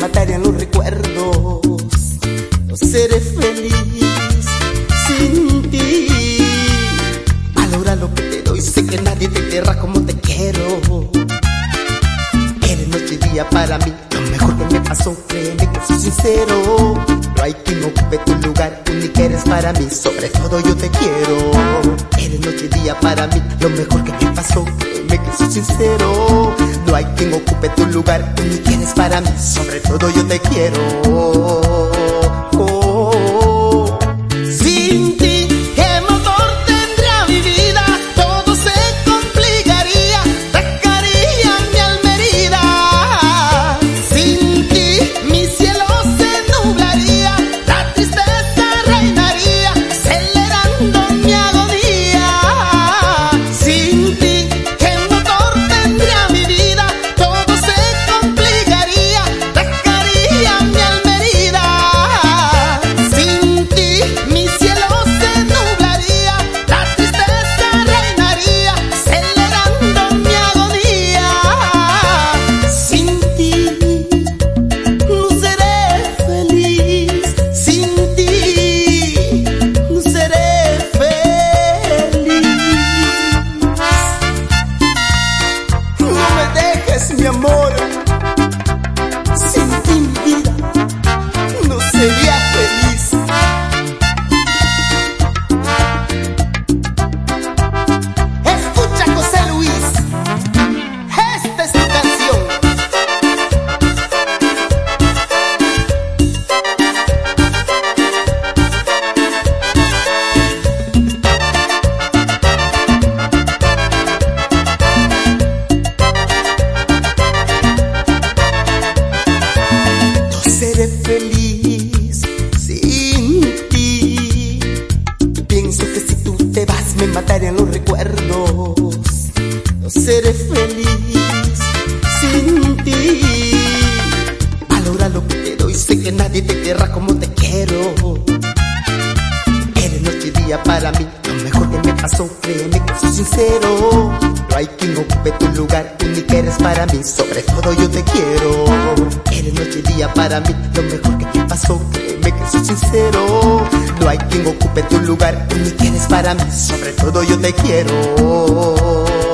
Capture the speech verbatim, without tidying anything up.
matarían los recuerdos. No seré feliz sin ti. Valora lo que te doy, sé que nadie te querrá como te quiero. Eres noche y día para mí, lo mejor que me pasó, créeme que soy sincero. No hay quien ocupe tu lugar, única eres para mí, sobre todo yo te quiero. Eres noche y día para mí, lo mejor que me pasó, créeme que soy sincero. No hay quien ocupe tu lugar, única eres para mí, sobre todo yo te quiero. Oh, sin ti, ¿qué motor tendría mi vida? Todo se complicaría, dejaría mi alma herida. Sin ti, mi cielo se nublaría, la tristeza reinaría, acelerando mi agonía. Sin ti, ¿qué motor tendría mi vida? Todo se complicaría, dejaría mi alma herida. Sin ti, mi cielo se nublaría, la tristeza reinaría, acelerando mi agonía. Sin ti, no seré feliz. Sin ti, no seré feliz. No me dejes, mi amor. Sin ti, mi vida no sería feliz. Escucha, José Luis, esta es tu canción. No seré feliz sin ti. Pienso que si tú te vas me matarían los recuerdos. No seré feliz sin ti. Valora lo que te doy, sé que nadie te querrá como te quiero. Eres noche y día para mí, lo mejor que me pasó, créeme que soy sincero. No hay quien ocupe tu lugar, única eres para mí, sobre todo yo te quiero. Eres noche y día para mí, lo mejor que me pasó, créeme que soy sincero. No hay quien ocupe tu lugar, única eres para mí, sobre todo yo te quiero.